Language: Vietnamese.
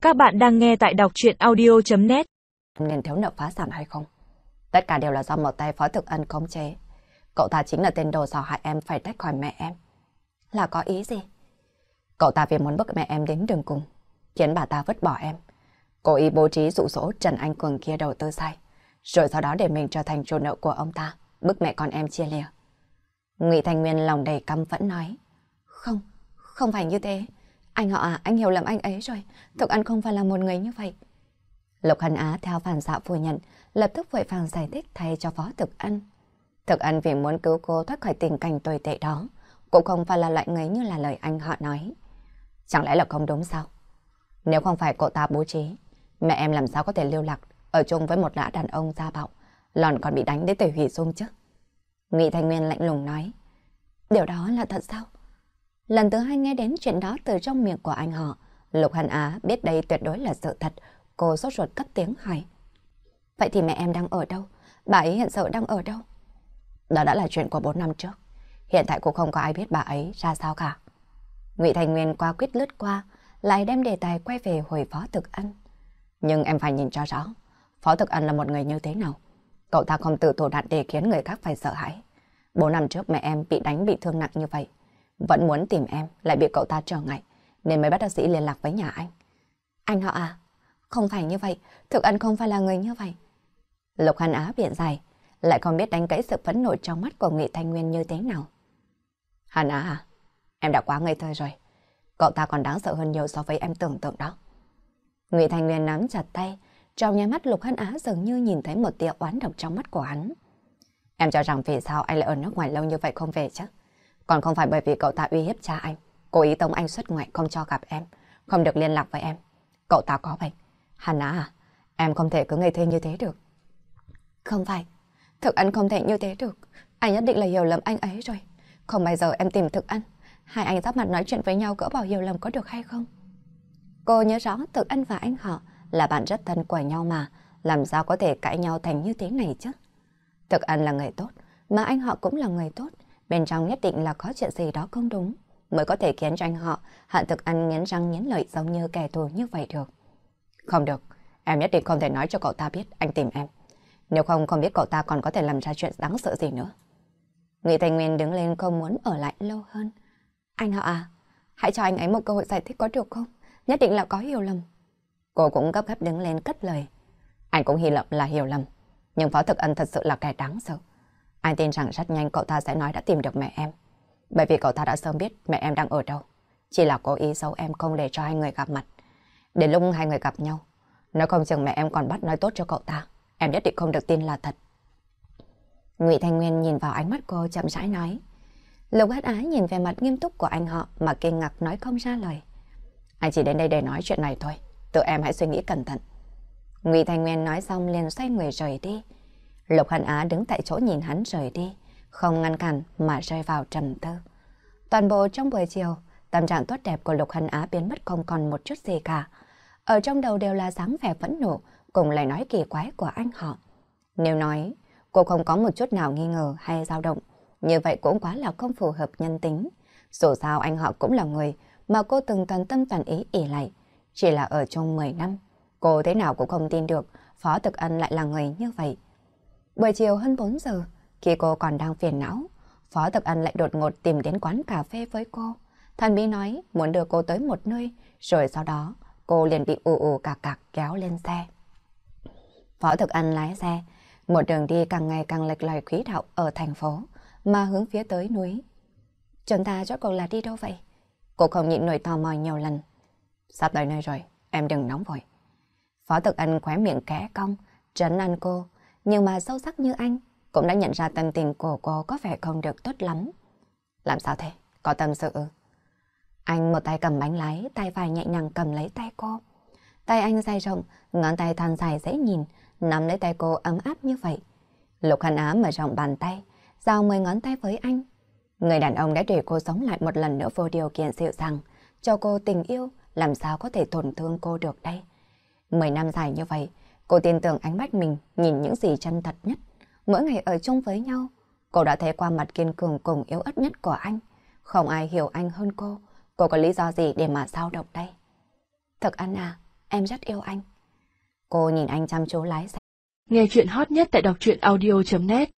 Các bạn đang nghe tại đọc truyện audio.net. Nên thiếu nợ phá sản hay không? Tất cả đều là do một tay Phó Thực Ân khống chế. Cậu ta chính là tên đồ xỏ hại em phải tách khỏi mẹ em. Là có ý gì? Cậu ta vì muốn bức mẹ em đến đường cùng, khiến bà ta vứt bỏ em. Cố ý bố trí dụ dỗ Trần Anh Cường kia đầu tư sai, rồi sau đó để mình trở thành chủ nợ của ông ta, bức mẹ con em chia lìa. Ngụy Thanh Nguyên lòng đầy căm phẫn nói. Không phải như thế. Anh họ à, anh hiểu lầm anh ấy rồi. Thực Ân không phải là một người như vậy. Lục Hân Á theo phản xạ phủ nhận, lập tức vội vàng giải thích thay cho Phó Thực Ân. Thực Ân vì muốn cứu cô thoát khỏi tình cảnh tồi tệ đó, cũng không phải là loại người như là lời anh họ nói. Chẳng lẽ là không đúng sao? Nếu không phải cậu ta bố trí, mẹ em làm sao có thể lưu lạc ở chung với một gã đàn ông gia bạo, lòn còn bị đánh đến tẩy hủy dung chứ? Ngụy Thanh Nguyên lạnh lùng nói. Điều đó là thật sao? Lần thứ hai nghe đến chuyện đó từ trong miệng của anh họ, Lục Hân Á biết đây tuyệt đối là sự thật. Cô sốt ruột cất tiếng hỏi. Vậy thì mẹ em đang ở đâu? Bà ấy hiện giờ đang ở đâu? Đó đã là chuyện của 4 năm trước. Hiện tại cũng không có ai biết bà ấy ra sao cả. Ngụy Thành Nguyên qua quyết lướt qua, lại đem đề tài quay về hồi Phó Thực Ân. Nhưng em phải nhìn cho rõ, Phó Thực Ân là một người như thế nào. Cậu ta không tự thủ đoạn để khiến người khác phải sợ hãi. 4 năm trước mẹ em bị đánh bị thương nặng như vậy, vẫn muốn tìm em lại bị cậu ta trở ngại, nên mới bắt bác sĩ liên lạc với nhà anh. Anh họ à, không phải như vậy, Thực Ân không phải là người như vậy. Lục Hân Á biện giải, lại không biết đánh cãi sự phẫn nộ trong mắt của Ngụy Thanh Nguyên như thế nào. Hân Á à, em đã quá ngây thơ rồi. Cậu ta còn đáng sợ hơn nhiều so với em tưởng tượng đó. Ngụy Thanh Nguyên nắm chặt tay, trong nháy mắt Lục Hân Á dường như nhìn thấy một tia oán độc trong mắt của hắn. Em cho rằng vì sao anh lại ở nước ngoài lâu như vậy không về chứ? Còn không phải bởi vì cậu ta uy hiếp cha anh, cố ý tống anh xuất ngoại không cho gặp em, không được liên lạc với em. Cậu ta có bệnh. Hân Á à, em không thể cứ ngây thơ như thế được. Không phải, Thực Ân không thể như thế được. Anh nhất định là hiểu lầm anh ấy rồi. Không bao giờ em tìm Thực Ân. Hai anh giáp mặt nói chuyện với nhau gỡ bỏ hiểu lầm có được hay không? Cô nhớ rõ Thực Ân và anh họ là bạn rất thân của nhau mà, làm sao có thể cãi nhau thành như thế này chứ? Thực Ân là người tốt, mà anh họ cũng là người tốt. Bên trong nhất định là có chuyện gì đó không đúng, mới có thể khiến cho anh họ hận Thực Ân nghiến răng nghiến lợi giống như kẻ thù như vậy được. Không được, em nhất định không thể nói cho cậu ta biết anh tìm em. Nếu không, không biết cậu ta còn có thể làm ra chuyện đáng sợ gì nữa. Ngụy Thành Nguyên đứng lên không muốn ở lại lâu hơn. Anh họ à, hãy cho anh ấy một cơ hội giải thích có được không? Nhất định là có hiểu lầm. Cô cũng gấp gáp đứng lên cất lời. Anh cũng hy vọng là hiểu lầm, nhưng Phó Thực Ân thật sự là kẻ đáng sợ. Anh tin rằng rất nhanh cậu ta sẽ nói đã tìm được mẹ em, bởi vì cậu ta đã sớm biết mẹ em đang ở đâu. Chỉ là cố ý giấu em không để cho hai người gặp mặt. Đến lúc hai người gặp nhau, nói không chừng mẹ em còn bắt nói tốt cho cậu ta. Em nhất định không được tin là thật. Ngụy Thanh Nguyên nhìn vào ánh mắt cô chậm rãi nói. Lục Hân Á nhìn về mặt nghiêm túc của anh họ mà kinh ngạc nói không ra lời. Anh chỉ đến đây để nói chuyện này thôi, tự em hãy suy nghĩ cẩn thận. Ngụy Thanh Nguyên nói xong liền xoay người rời đi. Lục Hân Á đứng tại chỗ nhìn hắn rời đi, không ngăn cản mà rơi vào trầm tư. Toàn bộ trong buổi chiều, tâm trạng tốt đẹp của Lục Hân Á biến mất không còn một chút gì cả. Ở trong đầu đều là dáng vẻ phẫn nộ cùng lời nói kỳ quái của anh họ. Nếu nói cô không có một chút nào nghi ngờ hay dao động, như vậy cũng quá là không phù hợp nhân tính. Dù sao anh họ cũng là người mà cô từng toàn tâm toàn ý ỷ lại. Chỉ là ở chung 10 năm, cô thế nào cũng không tin được Phó Thực Ân lại là người như vậy. Buổi chiều hơn 4 giờ, khi cô còn đang phiền não, Phó Thực Ân lại đột ngột tìm đến quán cà phê với cô. Thần bí nói muốn đưa cô tới một nơi, rồi sau đó cô liền bị ù ù cạc cạc kéo lên xe. Phó Thực Ân lái xe, một đường đi càng ngày càng lệch lạc quỹ đạo ở thành phố, mà hướng phía tới núi. Chúng ta rốt cuộc là đi đâu vậy? Cô không nhịn nổi tò mò nhiều lần. Sắp tới nơi rồi, em đừng nóng vội. Phó Thực Ân khóe miệng khẽ cong, trấn an cô, nhưng mà sâu sắc như anh cũng đã nhận ra tâm tình của cô có vẻ không được tốt lắm. Làm sao thế? Có tâm sự ư? Anh một tay cầm bánh lái, tay phải nhẹ nhàng cầm lấy tay cô. Tay anh dày rộng, ngón tay thon dài dễ nhìn, nắm lấy tay cô ấm áp như vậy. Lục Hân Á mở rộng bàn tay, giao 10 ngón tay với anh. Người đàn ông đã để cô sống lại một lần nữa vô điều kiện dịu dàng, cho cô tình yêu, làm sao có thể tổn thương cô được đây. 10 năm dài như vậy, cô tin tưởng ánh mắt mình nhìn những gì chân thật nhất. Mỗi ngày ở chung với nhau, cô đã thấy qua mặt kiên cường cùng yếu ớt nhất của anh. Không ai hiểu anh hơn cô có lý do gì để mà dao động đây? Thực Ân à, em rất yêu anh. Cô nhìn anh chăm chú lái xe. Nghe chuyện hot nhất tại đọc truyện audio.net